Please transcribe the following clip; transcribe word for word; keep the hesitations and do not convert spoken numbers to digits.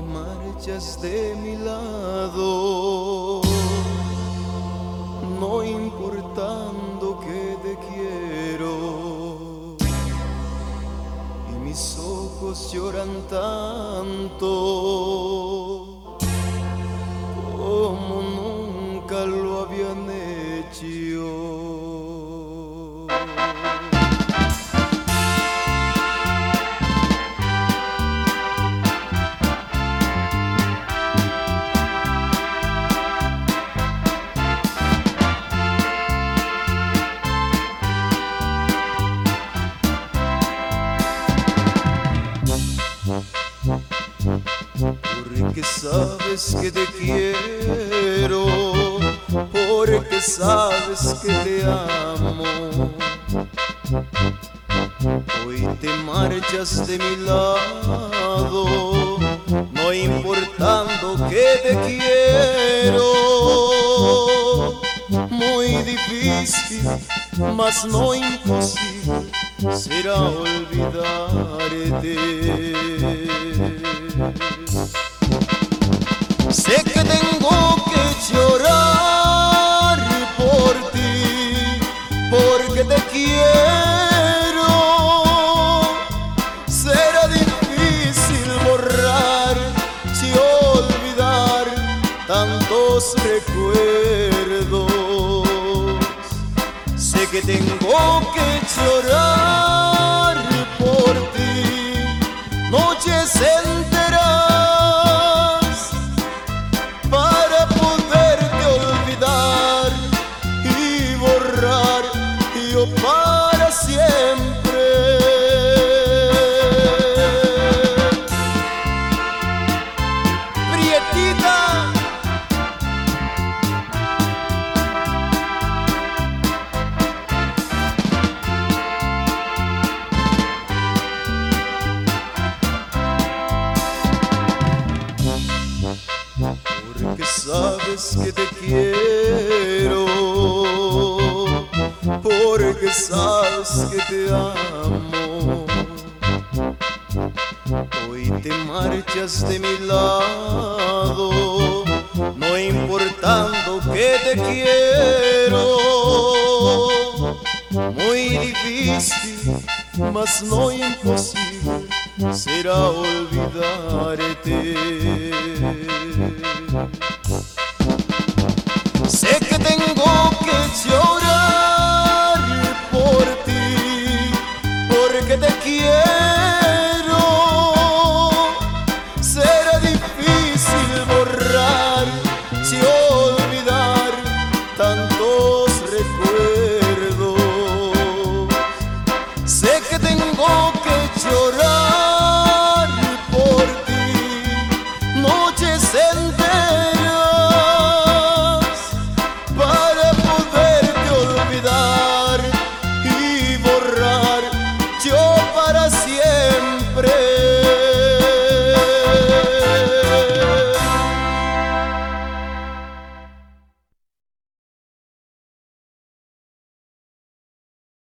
marchas de mi lado, no importando que te quiero, y mis ojos lloran tanto como nunca lo habían hecho. Porque sabes que te quiero, porque sabes que te amo. Hoy te marchas de mi lado, no importando que te quiero. Muy difícil, mas no imposible será olvidarte. Sé que tengo que llorar por ti, porque te quiero. Será difícil borrar y olvidar tantos recuerdos. Sé que tengo que llorar por ti, noches enteras, para poderte olvidar y borrar yo para siempre. Prietita, porque sabes que te quiero, porque sabes que te amo. Hoy te marchas de mi lado, no importando que te quiero. Muy difícil, mas no imposible será olvidarte.